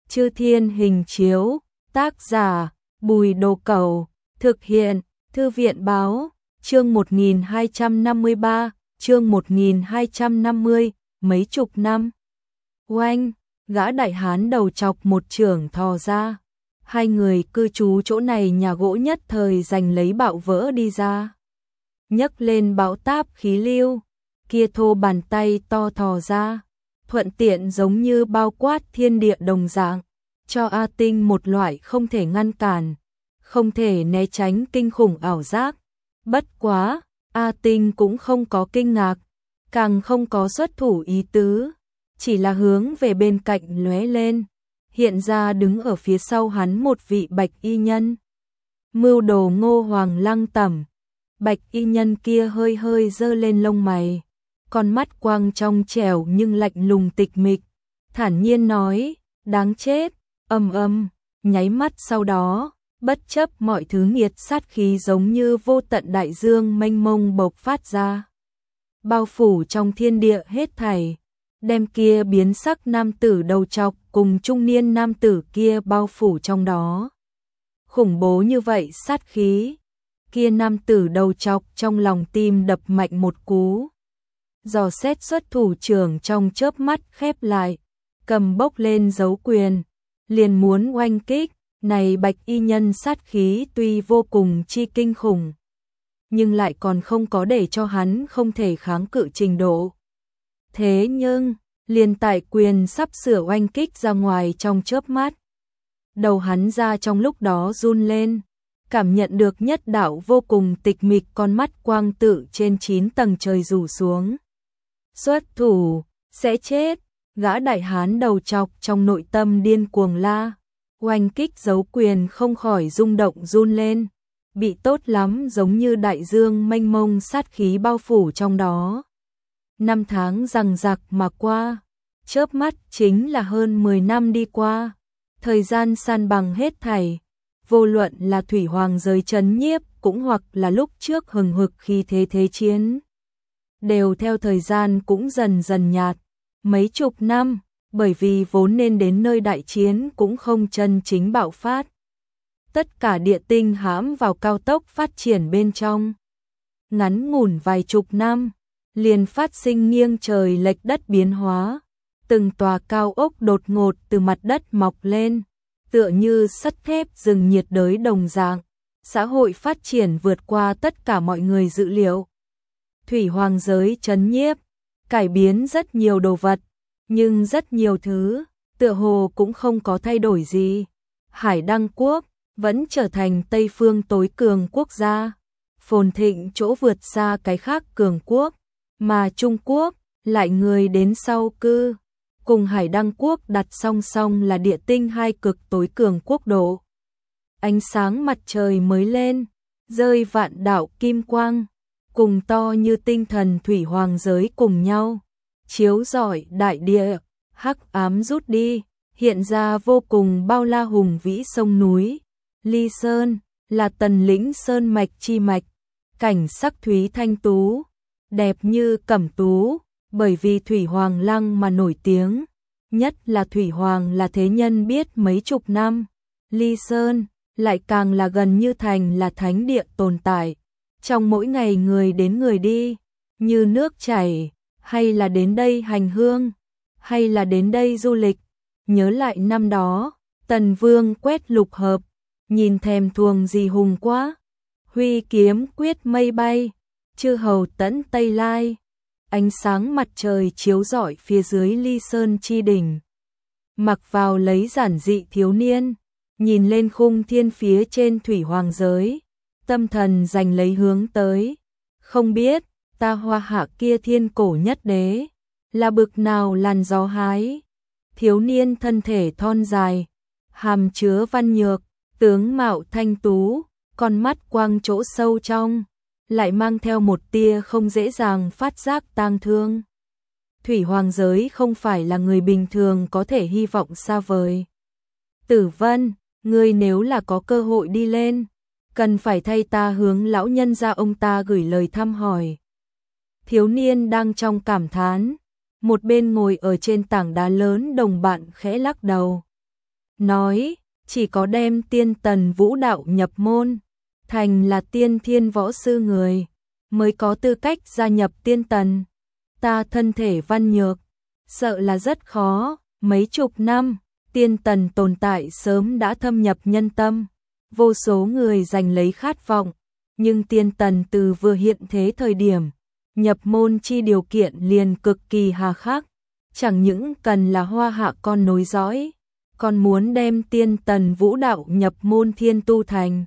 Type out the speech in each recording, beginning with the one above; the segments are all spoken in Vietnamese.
Chư Thiên Hình Chiếu, tác giả Bùi Đồ Cẩu, thực hiện Thư viện Báo, chương 1253, chương 1250, mấy chục năm. Oanh, gã đại hán đầu chọc một chưởng thò ra. Hai người cư trú chỗ này nhà gỗ nhất thời giành lấy bạo vỡ đi ra. Nhấc lên bão táp khí lưu, kia thô bàn tay to thò ra, thuận tiện giống như bao quát thiên địa đồng dạng, cho A Tinh một loại không thể ngăn cản, không thể né tránh kinh khủng ảo giác. Bất quá, A Tinh cũng không có kinh ngạc, càng không có xuất thủ ý tứ, chỉ là hướng về bên cạnh lóe lên, hiện ra đứng ở phía sau hắn một vị bạch y nhân. Mưu đồ Ngô Hoàng Lăng Tẩm. Bạch y nhân kia hơi hơi giơ lên lông mày, con mắt quang trong trẻo nhưng lạnh lùng tịch mịch, thản nhiên nói, đáng chết, nháy mắt sau đó, bất chấp mọi thứ nghiệt sát khí giống như vô tận đại dương mênh mông bộc phát ra. Bao phủ trong thiên địa hết thảy, đem kia biến sắc nam tử đầu trọc cùng trung niên nam tử kia bao phủ trong đó. Khủng bố như vậy sát khí, kia nam tử đầu trọc trong lòng tim đập mạnh một cú. Dò xét xuất thủ trưởng trong chớp mắt khép lại, cầm bốc lên dấu quyền, liền muốn oanh kích. Này bạch y nhân sát khí tuy vô cùng chi kinh khủng, nhưng lại còn không có để cho hắn không thể kháng cự trình độ. Thế nhưng, liền tại quyền sắp sửa oanh kích ra ngoài trong chớp mắt, đầu hắn ra trong lúc đó run lên, cảm nhận được nhất đạo vô cùng tịch mịch con mắt quang tự trên 9 tầng trời rủ xuống. Xuất thủ, sẽ chết, gã đại hán đầu chọc trong nội tâm điên cuồng la. Oanh kích dấu quyền không khỏi rung động run lên, bị tốt lắm giống như đại dương mênh mông sát khí bao phủ trong đó. 5 tháng giằng giặc mà qua, chớp mắt chính là hơn 10 năm đi qua, thời gian san bằng hết thảy, vô luận là thủy hoàng giới trấn nhiếp cũng hoặc là lúc trước hừng hực khi thế chiến, đều theo thời gian cũng dần dần nhạt, mấy chục năm. Bởi vì vốn nên đến nơi đại chiến cũng không chân chính bạo phát. Tất cả địa tinh hãm vào cao tốc phát triển bên trong. Ngắn ngủn vài chục năm, liền phát sinh nghiêng trời lệch đất biến hóa. Từng tòa cao ốc đột ngột từ mặt đất mọc lên, tựa như sắt thép rừng nhiệt đới đồng dạng. Xã hội phát triển vượt qua tất cả mọi người dự liệu. Thủy hoàng giới trấn nhiếp, cải biến rất nhiều đồ vật. Nhưng rất nhiều thứ, tựa hồ cũng không có thay đổi gì. Hải Đăng Quốc vẫn trở thành Tây phương tối cường quốc gia, phồn thịnh chỗ vượt xa cái khác cường quốc, mà Trung Quốc lại người đến sau cư, cùng Hải Đăng Quốc đặt song song là địa tinh hai cực tối cường quốc độ. Ánh sáng mặt trời mới lên, rơi vạn đạo kim quang, cùng to như tinh thần thủy hoàng giới cùng nhau. Chiếu rọi đại địa, hắc ám rút đi, hiện ra vô cùng bao la hùng vĩ sông núi. Ly Sơn là tần lĩnh sơn mạch chi mạch, cảnh sắc thúy thanh tú, đẹp như cẩm tú, bởi vì Thủy Hoàng Lăng mà nổi tiếng. Nhất là Thủy Hoàng là thế nhân biết mấy chục năm, Ly Sơn lại càng là gần như thành là thánh địa tồn tại. Trong mỗi ngày người đến người đi, như nước chảy. Hay là đến đây hành hương, hay là đến đây du lịch. Nhớ lại năm đó, Tần Vương quét lục hợp, nhìn thèm thuồng gì hùng quá. Huy kiếm quyết mây bay, chư hầu tẫn Tây Lai. Ánh sáng mặt trời chiếu rọi phía dưới Ly Sơn chi đỉnh. Mặc vào lấy giản dị thiếu niên, nhìn lên khung thiên phía trên thủy hoàng giới, tâm thần dành lấy hướng tới. Không biết ta hoa hạ kia thiên cổ nhất đế, là bực nào làn gió hái. Thiếu niên thân thể thon dài, hàm chứa văn nhược, tướng mạo thanh tú, con mắt quang chỗ sâu trong, lại mang theo một tia không dễ dàng phát giác tang thương. Thủy hoàng giới không phải là người bình thường có thể hy vọng xa vời. Tử Vân, ngươi nếu là có cơ hội đi lên, cần phải thay ta hướng lão nhân gia ông ta gửi lời thăm hỏi. Thiếu niên đang trong cảm thán, một bên ngồi ở trên tảng đá lớn đồng bạn khẽ lắc đầu. nói, chỉ có đem tiên tần vũ đạo nhập môn, thành là tiên thiên võ sư người, mới có tư cách gia nhập tiên tần. Ta thân thể văn nhược, sợ là rất khó, mấy chục năm, tiên tần tồn tại sớm đã thâm nhập nhân tâm, vô số người giành lấy khát vọng, nhưng tiên tần từ vừa hiện thế thời điểm, nhập môn chi điều kiện liền cực kỳ hà khắc, chẳng những cần là hoa hạ con nối dõi, còn muốn đem tiên tần vũ đạo nhập môn thiên tu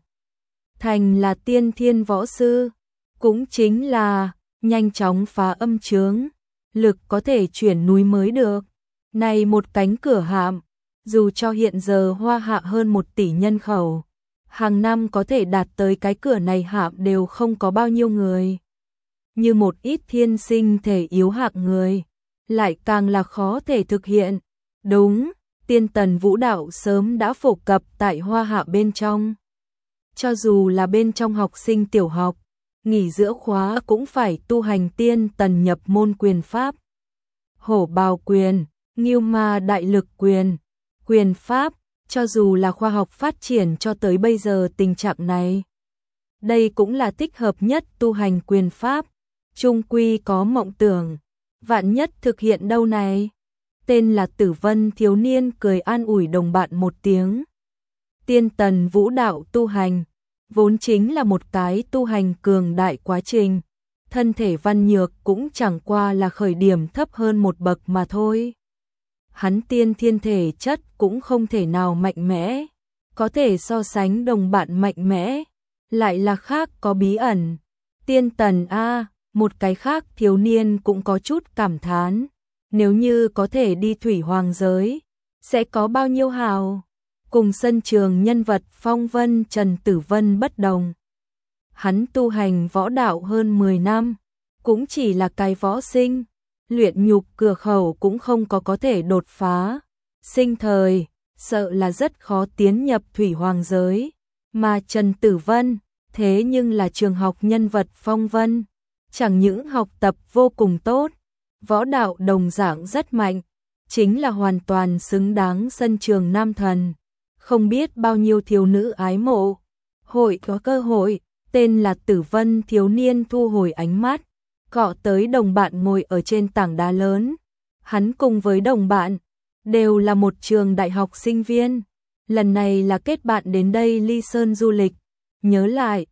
thành là tiên thiên võ sư, cũng chính là nhanh chóng phá âm chướng, lực có thể chuyển núi mới được. Này một cánh cửa hạm, dù cho hiện giờ hoa hạ hơn 1 tỷ nhân khẩu, hàng năm có thể đạt tới cái cửa này hạm đều không có bao nhiêu người. Như một ít thiên sinh thể yếu hạng người, lại càng là khó thể thực hiện. Đúng, tiên tần vũ đạo sớm đã phổ cập tại hoa hạ bên trong. Cho dù là bên trong học sinh tiểu học, nghỉ giữa khóa cũng phải tu hành tiên tần nhập môn quyền pháp. Hổ bào quyền, Ngưu Ma đại lực quyền, quyền pháp, cho dù là khoa học phát triển cho tới bây giờ tình trạng này. Đây cũng là thích hợp nhất tu hành quyền pháp, chung quy có mộng tưởng, vạn nhất thực hiện đâu này. Tên là Tử Vân thiếu niên cười an ủi đồng bạn một tiếng. Tiên tần vũ đạo tu hành, vốn chính là một cái tu hành cường đại quá trình, thân thể văn nhược cũng chẳng qua là khởi điểm thấp hơn một bậc mà thôi. Hắn tiên thiên thể chất cũng không thể nào mạnh mẽ, có thể so sánh đồng bạn mạnh mẽ, lại là khác có bí ẩn. Tiên tần a, một cái khác thiếu niên cũng có chút cảm thán, nếu như có thể đi thủy hoàng giới, sẽ có bao nhiêu hào. Cùng sân trường nhân vật phong vân Trần Tử Vân bất đồng. Hắn tu hành võ đạo hơn 10 năm, cũng chỉ là cái võ sinh, luyện nhục cửa khẩu cũng không có thể đột phá. Sinh thời, sợ là rất khó tiến nhập thủy hoàng giới, mà Trần Tử Vân, thế nhưng là trường học nhân vật phong vân, chẳng những học tập vô cùng tốt, võ đạo đồng dạng rất mạnh, chính là hoàn toàn xứng đáng sân trường nam thần. Không biết bao nhiêu thiếu nữ ái mộ, hội có cơ hội, tên là Tử Vân thiếu niên thu hồi ánh mắt, cọ tới đồng bạn ngồi ở trên tảng đá lớn. Hắn cùng với đồng bạn, đều là một trường đại học sinh viên, lần này là kết bạn đến đây Ly Sơn du lịch. Nhớ lại,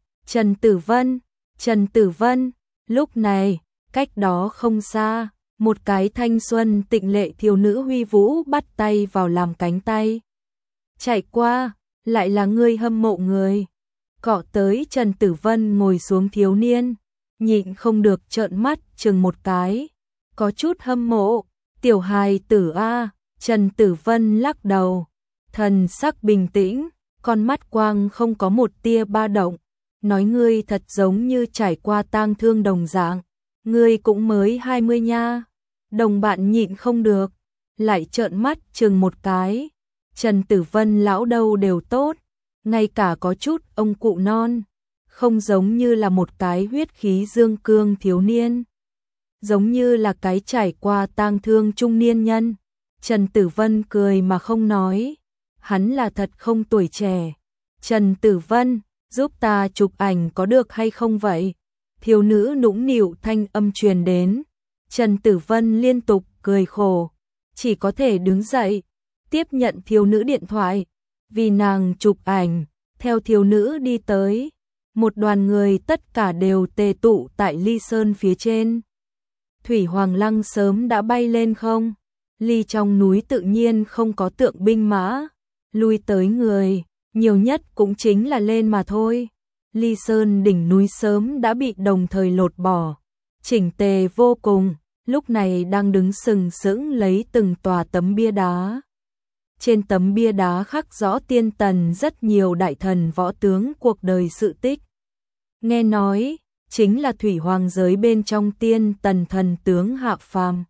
Trần Tử Vân, lúc này, cách đó không xa, một cái thanh xuân tịnh lệ thiếu nữ huy vũ bắt tay vào làm cánh tay. Chạy qua, lại là người hâm mộ người. Cọ tới Trần Tử Vân ngồi xuống thiếu niên, nhịn không được trợn mắt chừng một cái, có chút hâm mộ. Tiểu hài tử a, Trần Tử Vân lắc đầu, thần sắc bình tĩnh, con mắt quang không có một tia ba động, nói ngươi thật giống như trải qua tang thương đồng dạng, ngươi cũng mới 20 nha. Đồng bạn nhịn không được, lại trợn mắt chừng một cái. Trần Tử Vân lão đâu đều tốt, ngay cả có chút ông cụ non, không giống như là một cái huyết khí dương cương thiếu niên, giống như là cái trải qua tang thương trung niên nhân. Trần Tử Vân cười mà không nói, hắn là thật không tuổi trẻ. Trần Tử Vân, giúp ta chụp ảnh có được hay không vậy? Thiếu nữ nũng nịu thanh âm truyền đến. Trần Tử Vân liên tục cười khổ, chỉ có thể đứng dậy, tiếp nhận thiếu nữ điện thoại, vì nàng chụp ảnh. Theo thiếu nữ đi tới, một đoàn người tất cả đều tề tụ tại Ly Sơn phía trên. Thủy Hoàng Lăng sớm đã bay lên không, Ly trong núi tự nhiên không có tượng binh mã, lui tới người, nhiều nhất cũng chính là lên mà thôi. Ly Sơn đỉnh núi sớm đã bị đồng thời lột bỏ, chỉnh tề vô cùng, lúc này đang đứng sừng sững lấy từng tòa tấm bia đá. Trên tấm bia đá khắc rõ tiên tần rất nhiều đại thần võ tướng cuộc đời sự tích. Nghe nói, chính là thủy hoàng giới bên trong tiên tần thần tướng hạ phàm.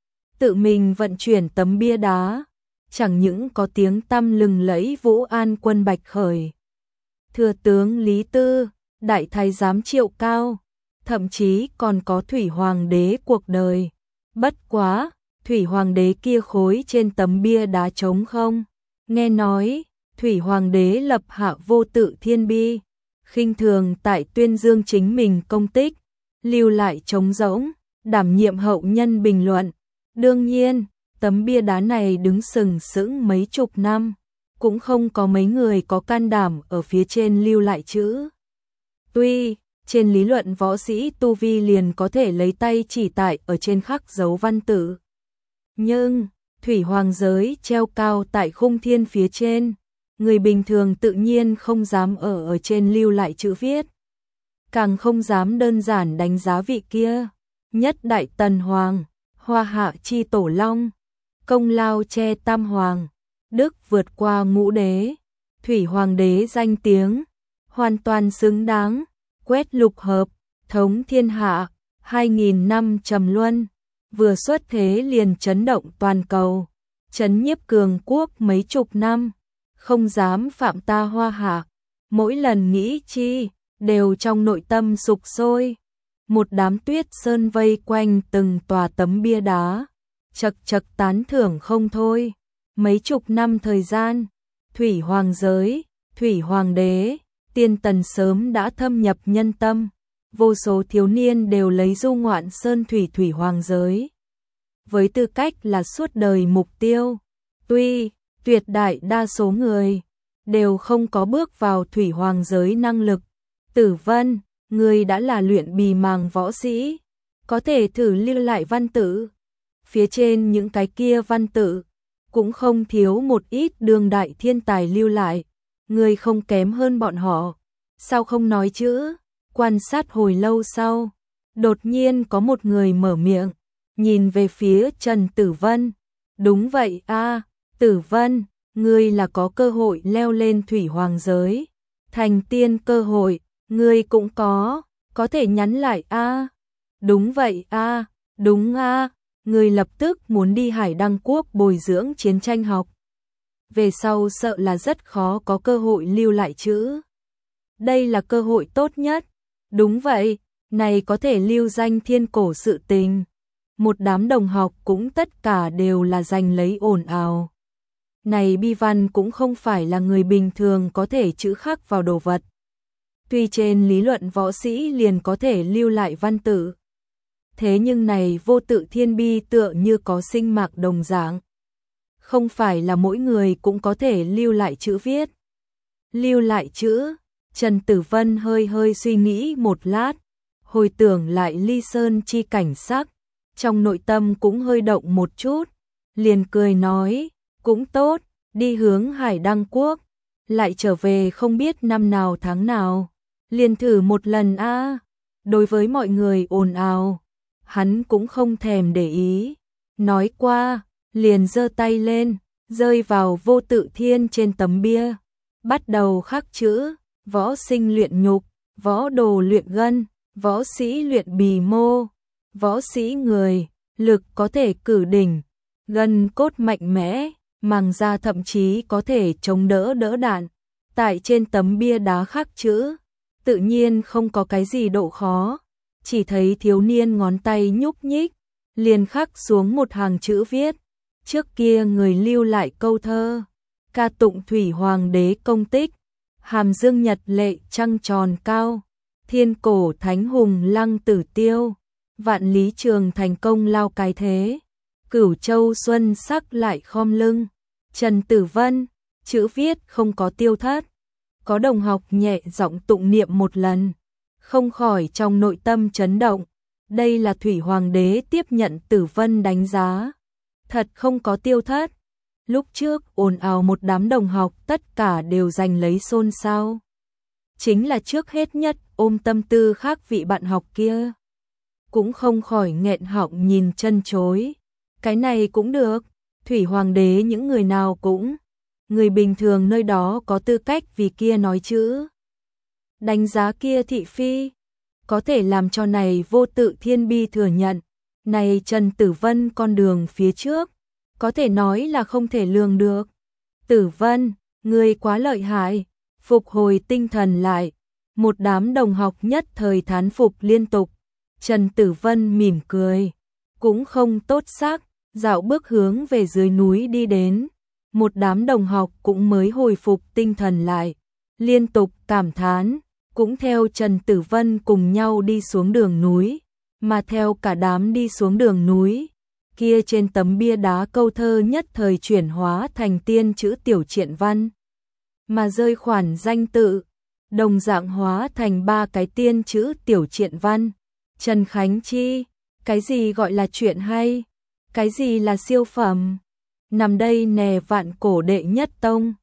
Tự mình vận chuyển tấm bia đá, chẳng những có tiếng tăm lừng lẫy Vũ An quân Bạch Khởi, thừa tướng Lý Tư, đại thái giám Triệu Cao, thậm chí còn có thủy hoàng đế cuộc đời. Bất quá, thủy hoàng đế kia khối trên tấm bia đá trống không, Nghe nói, Thủy Hoàng đế lập hạ vô tự thiên bi, khinh thường tại tuyên dương chính mình công tích, lưu lại trống rỗng, đảm nhiệm hậu nhân bình luận. Đương nhiên, tấm bia đá này đứng sừng sững mấy chục năm, cũng không có mấy người có can đảm ở phía trên lưu lại chữ. Tuy, trên lý luận võ sĩ tu vi liền có thể lấy tay chỉ tại ở trên khắc dấu văn tự. Nhưng, Thủy Hoàng giới treo cao tại khung thiên phía trên, người bình thường tự nhiên không dám ở trên lưu lại chữ viết. Càng không dám đơn giản đánh giá vị kia, nhất đại tần hoàng, hoa hạ chi tổ long, công lao che tam hoàng, đức vượt qua ngũ đế, Thủy Hoàng đế danh tiếng, hoàn toàn xứng đáng, quét lục hợp, thống thiên hạ, 2000 năm trầm luân, vừa xuất thế liền chấn động toàn cầu, chấn nhiếp cường quốc mấy chục năm, không dám phạm ta hoa hạ, mỗi lần nghĩ chi, đều trong nội tâm sục sôi. Một đám tuyết sơn vây quanh từng tòa tấm bia đá, chật chật tán thưởng không thôi. Mấy chục năm thời gian, Thủy Hoàng giới, Thủy Hoàng đế, tiên tần sớm đã thâm nhập nhân tâm, vô số thiếu niên đều lấy du ngoạn sơn thủy Thủy Hoàng giới với tư cách là suốt đời mục tiêu. Tuy tuyệt đại đa số người đều không có bước vào Thủy Hoàng giới năng lực. Tử Vân, người đã là luyện bì màng võ sĩ, có thể thử lưu lại văn tự. Phía trên những cái kia văn tự cũng không thiếu một ít đương đại thiên tài lưu lại, người không kém hơn bọn họ. Sao không nói chữ? Quan sát hồi lâu sau, đột nhiên có một người mở miệng, nhìn về phía Trần Tử Vân. Đúng vậy a, Tử Vân, ngươi là có cơ hội leo lên Thủy Hoàng giới, thành tiên cơ hội, ngươi cũng có thể nhắn lại a. Đúng vậy a, đúng a, ngươi lập tức muốn đi Hải Đăng Quốc bồi dưỡng chiến tranh học. Về sau sợ là rất khó có cơ hội lưu lại chữ. Đây là cơ hội tốt nhất. Đúng vậy, này có thể lưu danh thiên cổ sự tình. Một đám đồng học cũng tất cả đều là giành lấy ồn ào. Này bi văn cũng không phải là người bình thường có thể chữ khắc vào đồ vật. Tuy trên lý luận võ sĩ liền có thể lưu lại văn tự. Thế nhưng này vô tự thiên bi tựa như có sinh mạng đồng dạng. Không phải là mỗi người cũng có thể lưu lại chữ viết. Lưu lại chữ, Trần Tử Vân hơi suy nghĩ một lát, hồi tưởng lại ly sơn chi cảnh sắc, trong nội tâm cũng hơi động một chút, liền cười nói, cũng tốt, đi hướng Hải Đăng Quốc, lại trở về không biết năm nào tháng nào, liền thử một lần a. Đối với mọi người ồn ào, hắn cũng không thèm để ý, nói qua, liền giơ tay lên, rơi vào vô tự thiên trên tấm bia, bắt đầu khắc chữ, võ sinh luyện nhục, võ đồ luyện gân, võ sĩ luyện bì mô, võ sĩ người, lực có thể cử đỉnh, gân cốt mạnh mẽ, màng da thậm chí có thể chống đỡ đạn. Tại trên tấm bia đá khắc chữ, tự nhiên không có cái gì độ khó, chỉ thấy thiếu niên ngón tay nhúc nhích, liền khắc xuống một hàng chữ viết. Trước kia người lưu lại câu thơ, ca tụng Thủy Hoàng đế công tích, hàm dương nhật lệ trăng tròn cao, thiên cổ thánh hùng lăng tử tiêu, vạn lý trường thành công lao cái thế, cửu châu xuân sắc lại khom lưng. Trần Tử Vân, chữ viết không có tiêu thất. Có đồng học nhẹ giọng tụng niệm một lần, không khỏi trong nội tâm chấn động. Đây là Thủy Hoàng đế tiếp nhận Tử Vân đánh giá. Thật không có tiêu thất. Lúc trước ồn ào một đám đồng học tất cả đều giành lấy xôn xao. Chính là trước hết nhất ôm tâm tư khác vị bạn học kia. Cũng không khỏi nghẹn họng nhìn chân chối. Cái này cũng được, Thủy Hoàng đế những người nào cũng. Người bình thường nơi đó có tư cách vì kia nói chữ. Đánh giá kia thị phi. Có thể làm cho này vô tự thiên bi thừa nhận. Này Trần Tử Vân con đường phía trước. Có thể nói là không thể lường được. Tử Vân, người quá lợi hại. Phục hồi tinh thần lại. Một đám đồng học nhất thời thán phục liên tục. Trần Tử Vân mỉm cười. Cũng không tốt sắc. Dạo bước hướng về dưới núi đi đến. một đám đồng học cũng mới hồi phục tinh thần lại, liên tục cảm thán, cũng theo Trần Tử Vân cùng nhau đi xuống đường núi, mà theo cả đám đi xuống đường núi, kia trên tấm bia đá câu thơ nhất thời chuyển hóa thành tiên chữ tiểu triện văn, mà rơi khoản danh tự, đồng dạng hóa thành 3 cái tiên chữ tiểu triện văn. Trần Khánh Chi, cái gì gọi là chuyện hay? Cái gì là siêu phẩm? Nằm đây nè vạn cổ đệ nhất tông.